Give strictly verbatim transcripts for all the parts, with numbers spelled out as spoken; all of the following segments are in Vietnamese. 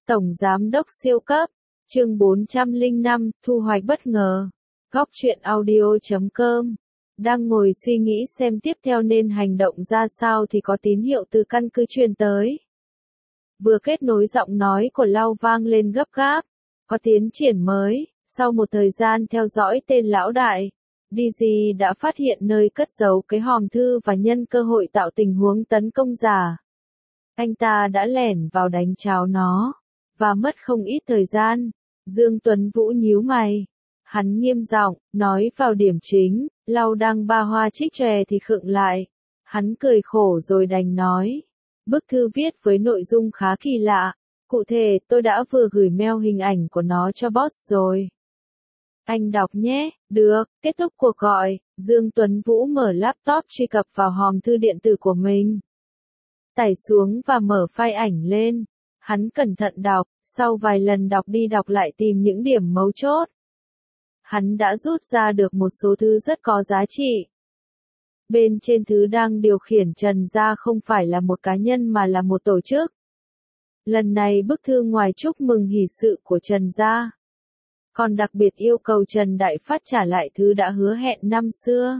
Tổng Giám đốc siêu cấp, chương bốn trăm lẻ năm, thu hoạch bất ngờ. Góc truyện audio chấm com. Đang ngồi suy nghĩ xem tiếp theo nên hành động ra sao thì có tín hiệu từ căn cứ truyền tới. Vừa kết nối giọng nói của Lau vang lên gấp gáp. Có tiến triển mới, sau một thời gian theo dõi tên lão đại. đê giê đã phát hiện nơi cất giấu cái hòm thư và nhân cơ hội tạo tình huống tấn công giả. Anh ta đã lẻn vào đánh tráo nó, và mất không ít thời gian. Dương Tuấn Vũ nhíu mày. Hắn nghiêm giọng, nói vào điểm chính, Lau đang ba hoa trích tròe thì khựng lại. Hắn cười khổ rồi đành nói. Bức thư viết với nội dung khá kỳ lạ. Cụ thể, tôi đã vừa gửi mail hình ảnh của nó cho boss rồi. Anh đọc nhé, được, kết thúc cuộc gọi, Dương Tuấn Vũ mở laptop truy cập vào hòm thư điện tử của mình. Tải xuống và mở file ảnh lên. Hắn cẩn thận đọc, sau vài lần đọc đi đọc lại tìm những điểm mấu chốt. Hắn đã rút ra được một số thứ rất có giá trị. Bên trên thứ đang điều khiển Trần Gia không phải là một cá nhân mà là một tổ chức. Lần này bức thư ngoài chúc mừng hỷ sự của Trần Gia, còn đặc biệt yêu cầu Trần Đại Phát trả lại thứ đã hứa hẹn năm xưa.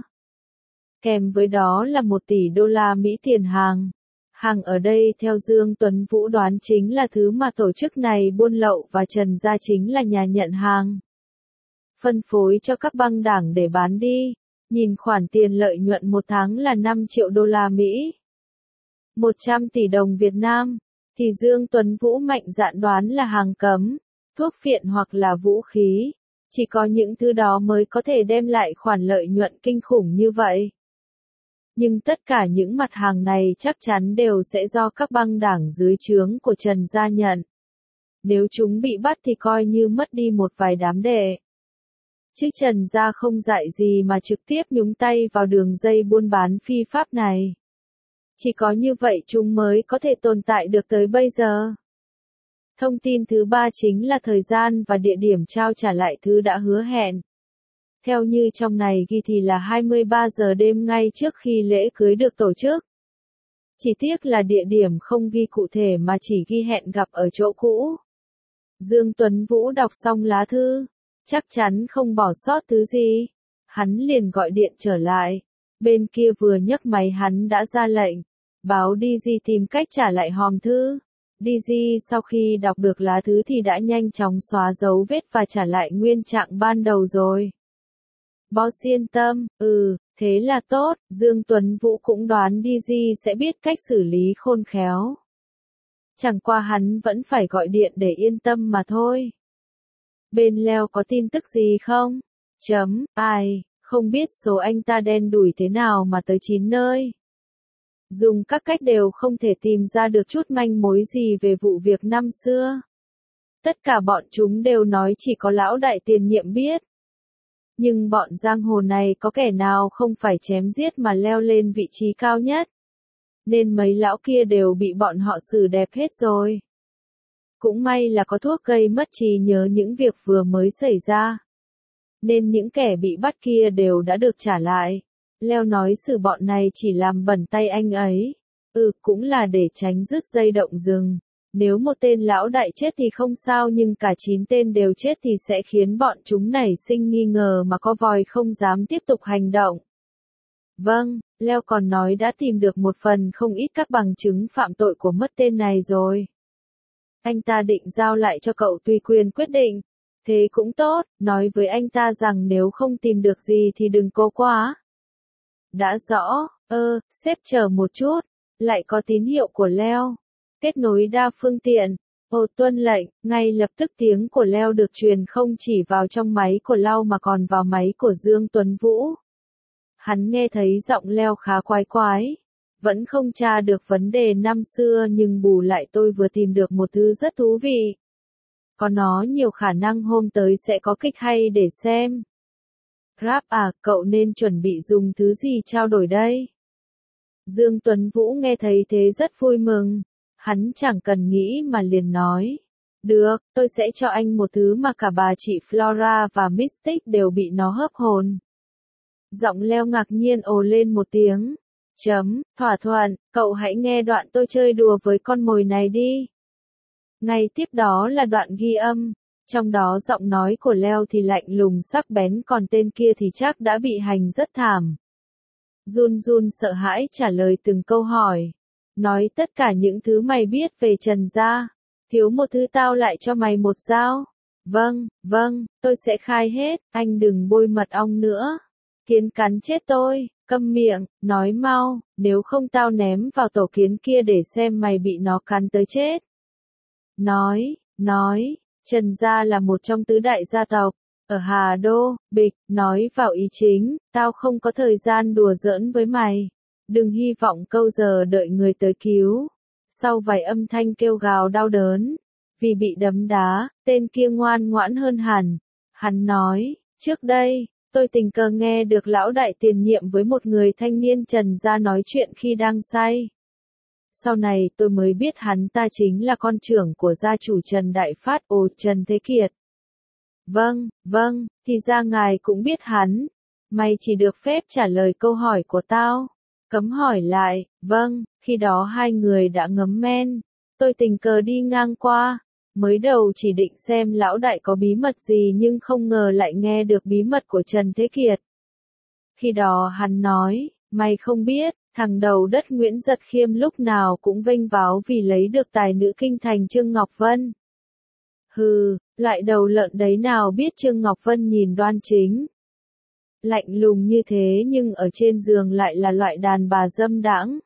Kèm với đó là một tỷ đô la Mỹ tiền hàng. Hàng ở đây theo Dương Tuấn Vũ đoán chính là thứ mà tổ chức này buôn lậu và Trần Gia chính là nhà nhận hàng. Phân phối cho các băng đảng để bán đi. Nhìn khoản tiền lợi nhuận một tháng là năm triệu đô la Mỹ. một trăm tỷ đồng Việt Nam. Thì Dương Tuấn Vũ mạnh dạn đoán là hàng cấm, thuốc phiện hoặc là vũ khí. Chỉ có những thứ đó mới có thể đem lại khoản lợi nhuận kinh khủng như vậy. Nhưng tất cả những mặt hàng này chắc chắn đều sẽ do các băng đảng dưới trướng của Trần Gia nhận. Nếu chúng bị bắt thì coi như mất đi một vài đám đệ. Chứ Trần Gia không dạy gì mà trực tiếp nhúng tay vào đường dây buôn bán phi pháp này. Chỉ có như vậy chúng mới có thể tồn tại được tới bây giờ. Thông tin thứ ba chính là thời gian và địa điểm trao trả lại thứ đã hứa hẹn. Theo như trong này ghi thì là hai mươi ba giờ đêm ngay trước khi lễ cưới được tổ chức. Chỉ tiếc là địa điểm không ghi cụ thể mà chỉ ghi hẹn gặp ở chỗ cũ. Dương Tuấn Vũ đọc xong lá thư, chắc chắn không bỏ sót thứ gì. Hắn liền gọi điện trở lại. Bên kia vừa nhấc máy hắn đã ra lệnh, báo đê giê tìm cách trả lại hòm thư. đê giê sau khi đọc được lá thư thì đã nhanh chóng xóa dấu vết và trả lại nguyên trạng ban đầu rồi. Boss yên tâm, ừ, thế là tốt, Dương Tuấn Vũ cũng đoán đê giê sẽ biết cách xử lý khôn khéo. Chẳng qua hắn vẫn phải gọi điện để yên tâm mà thôi. Bên Leo có tin tức gì không? Chấm, ai, không biết số anh ta đen đủi thế nào mà tới chín nơi. Dùng các cách đều không thể tìm ra được chút manh mối gì về vụ việc năm xưa. Tất cả bọn chúng đều nói chỉ có lão đại tiền nhiệm biết. Nhưng bọn giang hồ này có kẻ nào không phải chém giết mà leo lên vị trí cao nhất. Nên mấy lão kia đều bị bọn họ xử đẹp hết rồi. Cũng may là có thuốc gây mất trí nhớ những việc vừa mới xảy ra. Nên những kẻ bị bắt kia đều đã được trả lại. Leo nói xử bọn này chỉ làm bẩn tay anh ấy. Ừ, cũng là để tránh rứt dây động rừng. Nếu một tên lão đại chết thì không sao nhưng cả chín tên đều chết thì sẽ khiến bọn chúng nảy sinh nghi ngờ mà có vòi không dám tiếp tục hành động. Vâng, Leo còn nói đã tìm được một phần không ít các bằng chứng phạm tội của mất tên này rồi. Anh ta định giao lại cho cậu tùy quyền quyết định. Thế cũng tốt, nói với anh ta rằng nếu không tìm được gì thì đừng cố quá. Đã rõ, ơ, sếp chờ một chút, lại có tín hiệu của Leo. Kết nối đa phương tiện. Ồ tuân lệnh, ngay lập tức tiếng của Leo được truyền không chỉ vào trong máy của Lau mà còn vào máy của Dương Tuấn Vũ. Hắn nghe thấy giọng Leo khá quái quái. Vẫn không tra được vấn đề năm xưa nhưng bù lại tôi vừa tìm được một thứ rất thú vị. Có nó nhiều khả năng hôm tới sẽ có kịch hay để xem. Rap à, cậu nên chuẩn bị dùng thứ gì trao đổi đây? Dương Tuấn Vũ nghe thấy thế rất vui mừng. Hắn chẳng cần nghĩ mà liền nói. Được, tôi sẽ cho anh một thứ mà cả bà chị Flora và Mystic đều bị nó hớp hồn. Giọng Leo ngạc nhiên ồ lên một tiếng. Chấm, thỏa thuận, cậu hãy nghe đoạn tôi chơi đùa với con mồi này đi. Ngay tiếp đó là đoạn ghi âm, trong đó giọng nói của Leo thì lạnh lùng sắc bén còn tên kia thì chắc đã bị hành rất thảm. Run run sợ hãi trả lời từng câu hỏi. Nói tất cả những thứ mày biết về Trần gia. Thiếu một thứ tao lại cho mày một dao. Vâng, vâng, tôi sẽ khai hết, anh đừng bôi mật ong nữa. Kiến cắn chết tôi, câm miệng, nói mau, nếu không tao ném vào tổ kiến kia để xem mày bị nó cắn tới chết. Nói, nói, Trần gia là một trong tứ đại gia tộc, ở Hà Đô, Bịch, nói vào ý chính, tao không có thời gian đùa giỡn với mày. Đừng hy vọng câu giờ đợi người tới cứu. Sau vài âm thanh kêu gào đau đớn, vì bị đấm đá, tên kia ngoan ngoãn hơn hẳn. Hắn nói, trước đây, tôi tình cờ nghe được lão đại tiền nhiệm với một người thanh niên Trần gia nói chuyện khi đang say. Sau này tôi mới biết hắn ta chính là con trưởng của gia chủ Trần Đại Phát, ồ Trần Thế Kiệt. Vâng, vâng, thì ra ngài cũng biết hắn. Mày chỉ được phép trả lời câu hỏi của tao. Cấm hỏi lại, vâng, khi đó hai người đã ngấm men. Tôi tình cờ đi ngang qua. Mới đầu chỉ định xem lão đại có bí mật gì nhưng không ngờ lại nghe được bí mật của Trần Thế Kiệt. Khi đó hắn nói, mày không biết, thằng đầu đất Nguyễn Giật Khiêm lúc nào cũng vênh váo vì lấy được tài nữ kinh thành Trương Ngọc Vân. Hừ, loại đầu lợn đấy nào biết Trương Ngọc Vân nhìn đoan chính. Lạnh lùng như thế nhưng ở trên giường lại là loại đàn bà dâm đãng.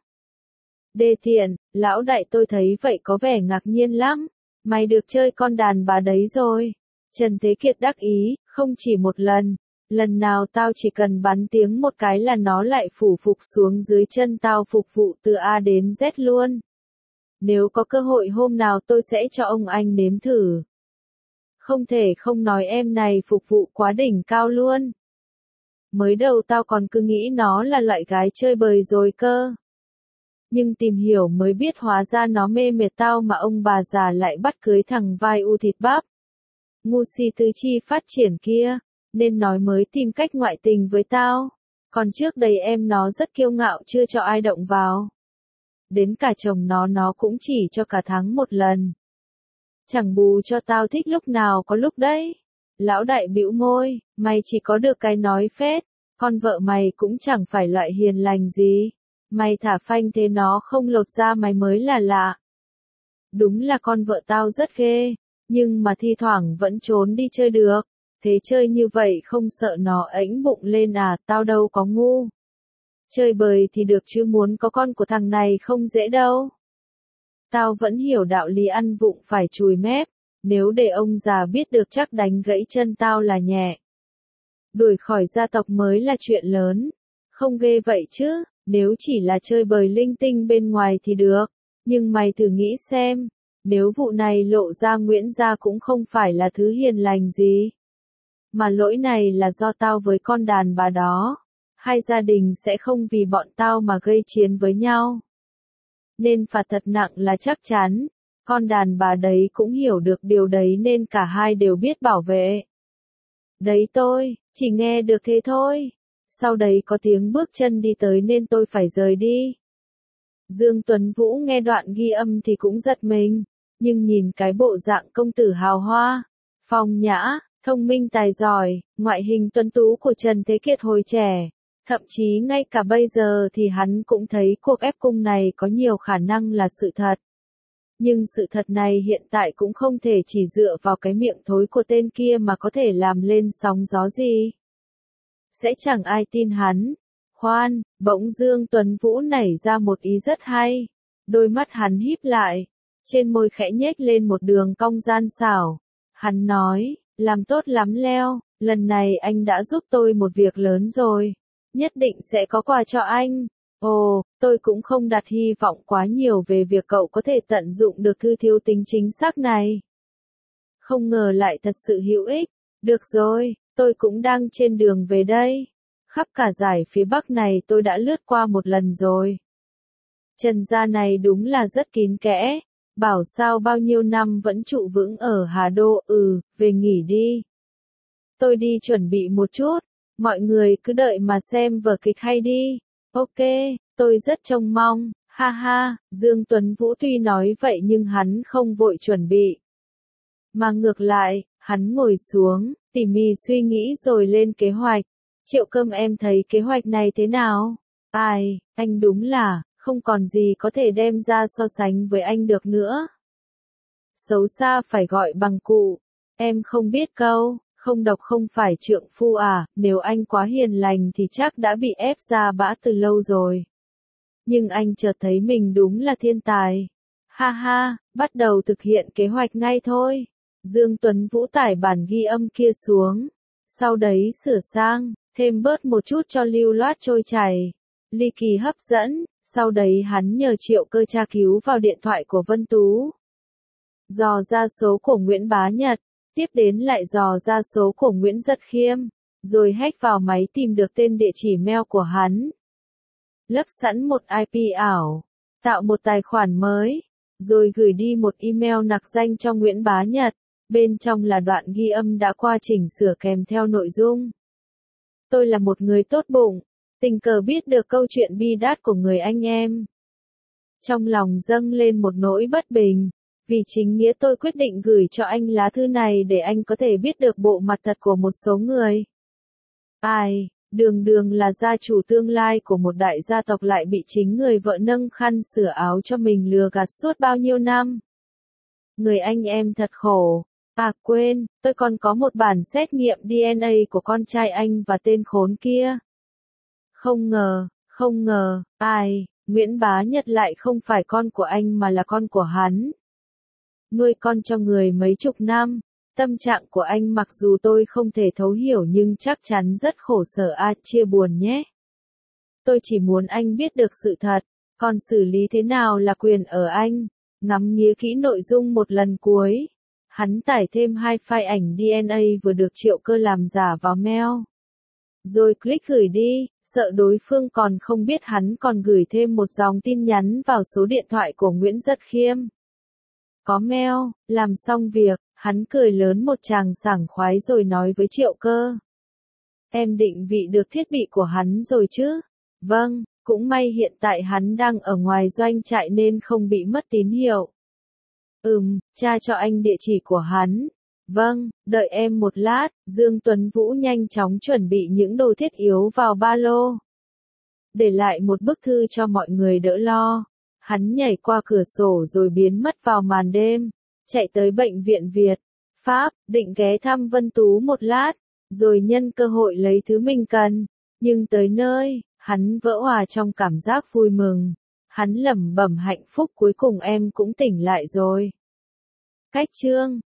Đê tiện, lão đại tôi thấy vậy có vẻ ngạc nhiên lắm. Mày được chơi con đàn bà đấy rồi. Trần Thế Kiệt đắc ý, không chỉ một lần. Lần nào tao chỉ cần bắn tiếng một cái là nó lại phủ phục xuống dưới chân tao phục vụ từ A đến Z luôn. Nếu có cơ hội hôm nào tôi sẽ cho ông anh nếm thử. Không thể không nói em này phục vụ quá đỉnh cao luôn. Mới đầu tao còn cứ nghĩ nó là loại gái chơi bời rồi cơ. Nhưng tìm hiểu mới biết hóa ra nó mê mệt tao mà ông bà già lại bắt cưới thằng vai u thịt bắp. Ngu si tứ chi phát triển kia, nên nói mới tìm cách ngoại tình với tao. Còn trước đây em nó rất kiêu ngạo chưa cho ai động vào. Đến cả chồng nó nó cũng chỉ cho cả tháng một lần. Chẳng bù cho tao thích lúc nào có lúc đấy. Lão đại bĩu môi, mày chỉ có được cái nói phết, con vợ mày cũng chẳng phải loại hiền lành gì. Mày thả phanh thế nó không lột ra mày mới là lạ. Đúng là con vợ tao rất ghê, nhưng mà thi thoảng vẫn trốn đi chơi được. Thế chơi như vậy không sợ nó ếnh bụng lên à, tao đâu có ngu. Chơi bời thì được chứ muốn có con của thằng này không dễ đâu. Tao vẫn hiểu đạo lý ăn vụng phải chùi mép, nếu để ông già biết được chắc đánh gãy chân tao là nhẹ. Đuổi khỏi gia tộc mới là chuyện lớn, không ghê vậy chứ, nếu chỉ là chơi bời linh tinh bên ngoài thì được, nhưng mày thử nghĩ xem, nếu vụ này lộ ra Nguyễn gia cũng không phải là thứ hiền lành gì. Mà lỗi này là do tao với con đàn bà đó, hai gia đình sẽ không vì bọn tao mà gây chiến với nhau. Nên phạt thật nặng là chắc chắn, con đàn bà đấy cũng hiểu được điều đấy nên cả hai đều biết bảo vệ. Đấy tôi, chỉ nghe được thế thôi. Sau đấy có tiếng bước chân đi tới nên tôi phải rời đi. Dương Tuấn Vũ nghe đoạn ghi âm thì cũng giật mình, nhưng nhìn cái bộ dạng công tử hào hoa, phong nhã, thông minh tài giỏi, ngoại hình tuấn tú của Trần Thế Kiệt hồi trẻ. Thậm chí ngay cả bây giờ thì hắn cũng thấy cuộc ép cung này có nhiều khả năng là sự thật. Nhưng sự thật này hiện tại cũng không thể chỉ dựa vào cái miệng thối của tên kia mà có thể làm lên sóng gió gì. Sẽ chẳng ai tin hắn. Khoan, bỗng Dương Tuấn Vũ nảy ra một ý rất hay. Đôi mắt hắn híp lại, trên môi khẽ nhếch lên một đường cong gian xảo. Hắn nói, làm tốt lắm Leo, lần này anh đã giúp tôi một việc lớn rồi. Nhất định sẽ có quà cho anh. Ồ, tôi cũng không đặt hy vọng quá nhiều về việc cậu có thể tận dụng được thư thiếu tính chính xác này. Không ngờ lại thật sự hữu ích. Được rồi, tôi cũng đang trên đường về đây. Khắp cả dải phía Bắc này tôi đã lướt qua một lần rồi. Trần gia này đúng là rất kín kẽ. Bảo sao bao nhiêu năm vẫn trụ vững ở Hà Đô, ừ, về nghỉ đi. Tôi đi chuẩn bị một chút. Mọi người cứ đợi mà xem vở kịch hay đi. Ok, tôi rất trông mong. Ha ha, Dương Tuấn Vũ tuy nói vậy nhưng hắn không vội chuẩn bị. Mà ngược lại, hắn ngồi xuống, tỉ mỉ suy nghĩ rồi lên kế hoạch. Triệu Cơm em thấy kế hoạch này thế nào? Ai, anh đúng là, không còn gì có thể đem ra so sánh với anh được nữa. Xấu xa phải gọi bằng cụ. Em không biết câu, không độc không phải trượng phu à, nếu anh quá hiền lành thì chắc đã bị ép ra bã từ lâu rồi. Nhưng anh chợt thấy mình đúng là thiên tài. Ha ha, bắt đầu thực hiện kế hoạch ngay thôi. Dương Tuấn Vũ tải bản ghi âm kia xuống. Sau đấy sửa sang, thêm bớt một chút cho lưu loát trôi chảy. Ly kỳ hấp dẫn, sau đấy hắn nhờ Triệu Cơ tra cứu vào điện thoại của Vân Tú. Dò ra số của Nguyễn Bá Nhật, tiếp đến lại dò ra số của Nguyễn Giật Khiêm, rồi hack vào máy tìm được tên địa chỉ mail của hắn. Lấp sẵn một i pê ảo, tạo một tài khoản mới, rồi gửi đi một email nặc danh cho Nguyễn Bá Nhật, bên trong là đoạn ghi âm đã qua chỉnh sửa kèm theo nội dung. Tôi là một người tốt bụng, tình cờ biết được câu chuyện bi đát của người anh em. Trong lòng dâng lên một nỗi bất bình, vì chính nghĩa tôi quyết định gửi cho anh lá thư này để anh có thể biết được bộ mặt thật của một số người. Ai, đường đường là gia chủ tương lai của một đại gia tộc lại bị chính người vợ nâng khăn sửa áo cho mình lừa gạt suốt bao nhiêu năm. Người anh em thật khổ. À quên, tôi còn có một bản xét nghiệm đê en a của con trai anh và tên khốn kia. Không ngờ, không ngờ, ai, Nguyễn Bá Nhật lại không phải con của anh mà là con của hắn. Nuôi con cho người mấy chục năm, tâm trạng của anh mặc dù tôi không thể thấu hiểu nhưng chắc chắn rất khổ sở à, chia buồn nhé. Tôi chỉ muốn anh biết được sự thật, còn xử lý thế nào là quyền ở anh. Ngắm nghía kỹ nội dung một lần cuối. Hắn tải thêm hai file ảnh đê en a vừa được Triệu Cơ làm giả vào mail. Rồi click gửi đi, sợ đối phương còn không biết hắn còn gửi thêm một dòng tin nhắn vào số điện thoại của Nguyễn Giật Khiêm. Có mail, làm xong việc, hắn cười lớn một tràng sảng khoái rồi nói với Triệu Cơ. Em định vị được thiết bị của hắn rồi chứ? Vâng, cũng may hiện tại hắn đang ở ngoài doanh trại nên không bị mất tín hiệu. Ừm, tra cho anh địa chỉ của hắn. Vâng, đợi em một lát, Dương Tuấn Vũ nhanh chóng chuẩn bị những đồ thiết yếu vào ba lô. Để lại một bức thư cho mọi người đỡ lo. Hắn nhảy qua cửa sổ rồi biến mất vào màn đêm, chạy tới bệnh viện Việt, Pháp, định ghé thăm Vân Tú một lát, rồi nhân cơ hội lấy thứ mình cần. Nhưng tới nơi, hắn vỡ òa trong cảm giác vui mừng. Hắn lẩm bẩm hạnh phúc cuối cùng em cũng tỉnh lại rồi. Cách chương